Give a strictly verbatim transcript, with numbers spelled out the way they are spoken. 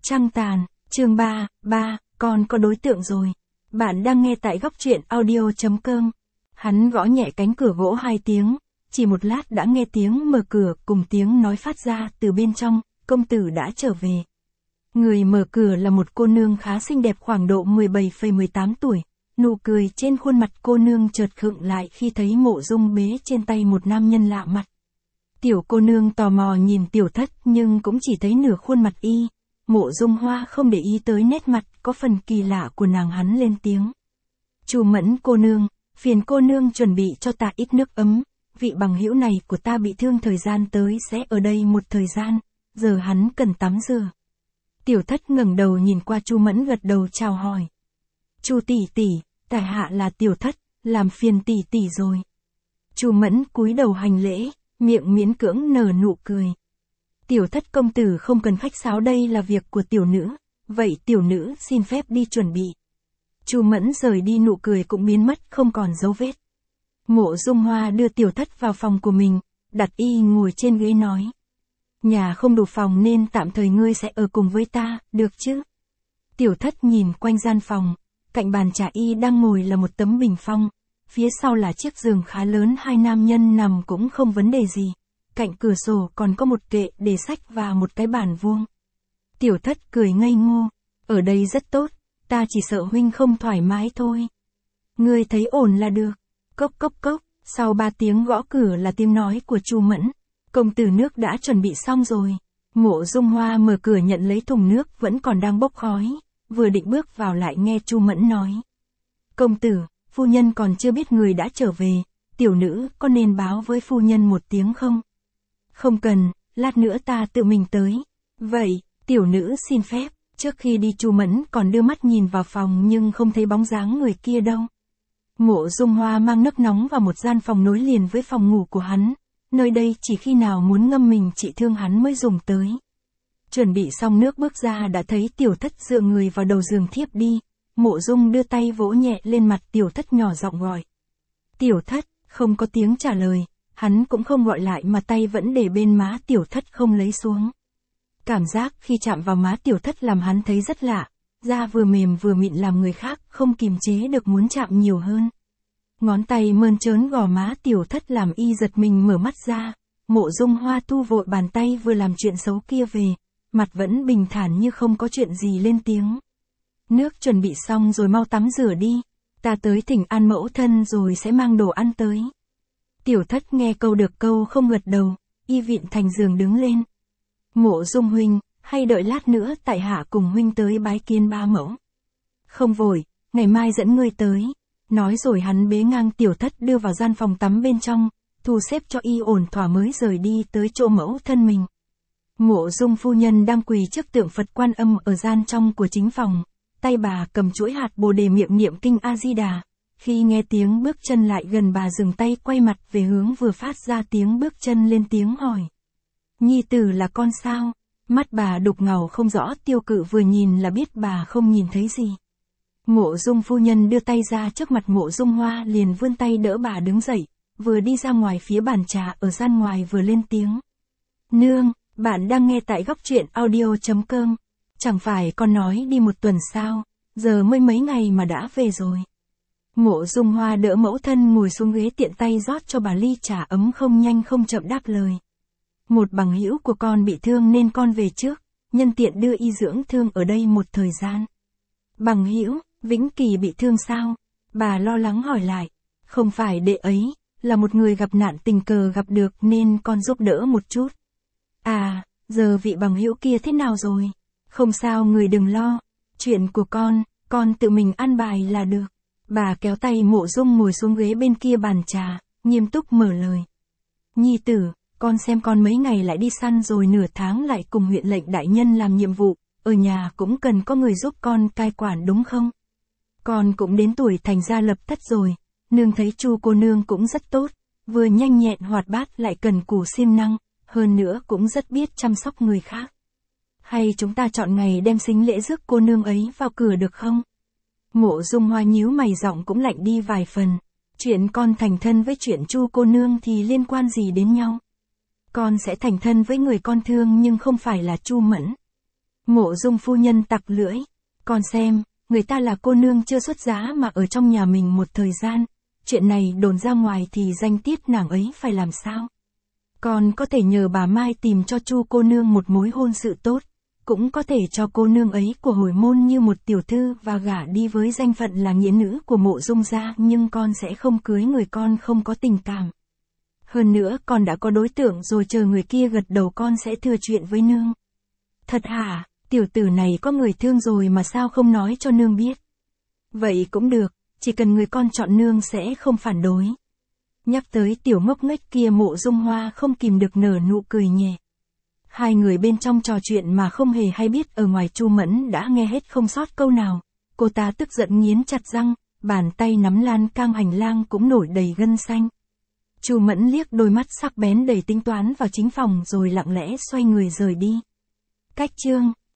Trăng tàn, chương ba, ba, con có đối tượng rồi. Bạn đang nghe tại góc truyện audio chấm com. Hắn gõ nhẹ cánh cửa gỗ hai tiếng, chỉ một lát đã nghe tiếng mở cửa cùng tiếng nói phát ra từ bên trong, công tử đã trở về. Người mở cửa là một cô nương khá xinh đẹp khoảng độ mười bảy mười tám tuổi, nụ cười trên khuôn mặt cô nương chợt khựng lại khi thấy Mộ Dung bế trên tay một nam nhân lạ mặt. Tiểu cô nương tò mò nhìn tiểu thất nhưng cũng chỉ thấy nửa khuôn mặt y. Mộ Dung Hoa không để ý tới nét mặt có phần kỳ lạ của nàng, hắn lên tiếng. Chu Mẫn cô nương, phiền cô nương chuẩn bị cho ta ít nước ấm, vị bằng hữu này của ta bị thương thời gian tới sẽ ở đây một thời gian, giờ hắn cần tắm rửa. Tiểu thất ngẩng đầu nhìn qua Chu Mẫn gật đầu chào hỏi. Chu tỷ tỷ, tại hạ là tiểu thất, làm phiền tỷ tỷ rồi. Chu Mẫn cúi đầu hành lễ, miệng miễn cưỡng nở nụ cười. Tiểu thất công tử không cần khách sáo, đây là việc của tiểu nữ, vậy tiểu nữ xin phép đi chuẩn bị. Chu Mẫn rời đi, nụ cười cũng biến mất không còn dấu vết. Mộ Dung Hoa đưa tiểu thất vào phòng của mình, đặt y ngồi trên ghế nói. Nhà không đủ phòng nên tạm thời ngươi sẽ ở cùng với ta, được chứ? Tiểu thất nhìn quanh gian phòng, cạnh bàn trà y đang ngồi là một tấm bình phong, phía sau là chiếc giường khá lớn, hai nam nhân nằm cũng không vấn đề gì. Cạnh cửa sổ còn có một kệ để sách và một cái bàn vuông. Tiểu thất cười ngây ngô, ở đây rất tốt, ta chỉ sợ huynh không thoải mái thôi. Ngươi thấy ổn là được. Cốc cốc cốc, sau ba tiếng gõ cửa là tiếng nói của Chu Mẫn. Công tử nước đã chuẩn bị xong rồi. Mộ Dung Hoa mở cửa nhận lấy thùng nước vẫn còn đang bốc khói, vừa định bước vào lại nghe Chu Mẫn nói. Công tử, phu nhân còn chưa biết người đã trở về, tiểu nữ có nên báo với phu nhân một tiếng không? Không cần, lát nữa ta tự mình tới. Vậy, tiểu nữ xin phép. Trước khi đi Chu Mẫn còn đưa mắt nhìn vào phòng nhưng không thấy bóng dáng người kia đâu. Mộ Dung Hoa mang nước nóng vào một gian phòng nối liền với phòng ngủ của hắn. Nơi đây chỉ khi nào muốn ngâm mình trị thương hắn mới dùng tới. Chuẩn bị xong nước bước ra đã thấy tiểu thất dựa người vào đầu giường thiếp đi. Mộ Dung đưa tay vỗ nhẹ lên mặt tiểu thất, nhỏ giọng gọi. Tiểu thất, không có tiếng trả lời. Hắn cũng không gọi lại mà tay vẫn để bên má tiểu thất không lấy xuống. Cảm giác khi chạm vào má tiểu thất làm hắn thấy rất lạ, da vừa mềm vừa mịn làm người khác không kìm chế được muốn chạm nhiều hơn. Ngón tay mơn trớn gò má tiểu thất làm y giật mình mở mắt ra. Mộ Dung Hoa thu vội bàn tay vừa làm chuyện xấu kia về, mặt vẫn bình thản như không có chuyện gì, lên tiếng. Nước chuẩn bị xong rồi, mau tắm rửa đi, ta tới thỉnh an mẫu thân rồi sẽ mang đồ ăn tới. Tiểu thất nghe câu được câu không gật đầu, y vịn thành giường đứng lên. Mộ Dung huynh, hay đợi lát nữa tại hạ cùng huynh tới bái kiến ba mẫu. Không vội, ngày mai dẫn ngươi tới. Nói rồi hắn bế ngang tiểu thất đưa vào gian phòng tắm bên trong, thu xếp cho y ổn thỏa mới rời đi tới chỗ mẫu thân mình. Mộ Dung phu nhân đang quỳ trước tượng Phật Quan Âm ở gian trong của chính phòng, tay bà cầm chuỗi hạt bồ đề miệng niệm kinh A Di Đà. Khi nghe tiếng bước chân lại gần, bà dừng tay quay mặt về hướng vừa phát ra tiếng bước chân, lên tiếng hỏi. Nhi tử là con sao? Mắt bà đục ngầu không rõ, Tiêu Cự vừa nhìn là biết bà không nhìn thấy gì. Mộ Dung phu nhân đưa tay ra trước mặt Mộ Dung Hoa, liền vươn tay đỡ bà đứng dậy, vừa đi ra ngoài phía bàn trà ở gian ngoài vừa lên tiếng. Nương, bạn đang nghe tại góc truyện audio chấm com. Chẳng phải con nói đi một tuần sao, giờ mới mấy ngày mà đã về rồi. Mộ Dung Hoa đỡ mẫu thân ngồi xuống ghế, tiện tay rót cho bà ly trà ấm, không nhanh không chậm đáp lời. Một bằng hữu của con bị thương nên con về trước, nhân tiện đưa y dưỡng thương ở đây một thời gian. Bằng hữu, Vĩnh Kỳ bị thương sao? Bà lo lắng hỏi lại. Không phải đệ ấy, là một người gặp nạn tình cờ gặp được nên con giúp đỡ một chút. À, giờ vị bằng hữu kia thế nào rồi? Không sao, người đừng lo. Chuyện của con, con tự mình an bài là được. Bà kéo tay Mộ Dung ngồi xuống ghế bên kia bàn trà, nghiêm túc mở lời. Nhi tử, con xem con mấy ngày lại đi săn rồi nửa tháng lại cùng huyện lệnh đại nhân làm nhiệm vụ, ở nhà cũng cần có người giúp con cai quản đúng không? Con cũng đến tuổi thành gia lập thất rồi, nương thấy Chu cô nương cũng rất tốt, vừa nhanh nhẹn hoạt bát lại cần cù siêng năng, hơn nữa cũng rất biết chăm sóc người khác. Hay chúng ta chọn ngày đem sính lễ rước cô nương ấy vào cửa được không? Mộ Dung Hoa nhíu mày, giọng cũng lạnh đi vài phần. Chuyện con thành thân với chuyện Chu cô nương thì liên quan gì đến nhau? Con sẽ thành thân với người con thương nhưng không phải là Chu Mẫn. Mộ Dung phu nhân tặc lưỡi. Con xem, người ta là cô nương chưa xuất giá mà ở trong nhà mình một thời gian. Chuyện này đồn ra ngoài thì danh tiết nàng ấy phải làm sao? Con có thể nhờ bà Mai tìm cho Chu cô nương một mối hôn sự tốt. Cũng có thể cho cô nương ấy của hồi môn như một tiểu thư và gả đi với danh phận là nghĩa nữ của Mộ Dung gia, nhưng con sẽ không cưới người con không có tình cảm. Hơn nữa con đã có đối tượng rồi, chờ người kia gật đầu con sẽ thừa chuyện với nương. Thật hả? Tiểu tử này có người thương rồi mà sao không nói cho nương biết? Vậy cũng được, chỉ cần người con chọn nương sẽ không phản đối. Nhắc tới tiểu ngốc nghếch kia, Mộ Dung Hoa không kìm được nở nụ cười nhẹ. Hai người bên trong trò chuyện mà không hề hay biết, ở ngoài Chu Mẫn đã nghe hết không sót câu nào. Cô ta tức giận nghiến chặt răng, bàn tay nắm lan can hành lang cũng nổi đầy gân xanh. Chu Mẫn liếc đôi mắt sắc bén đầy tính toán vào chính phòng rồi lặng lẽ xoay người rời đi. Cách chương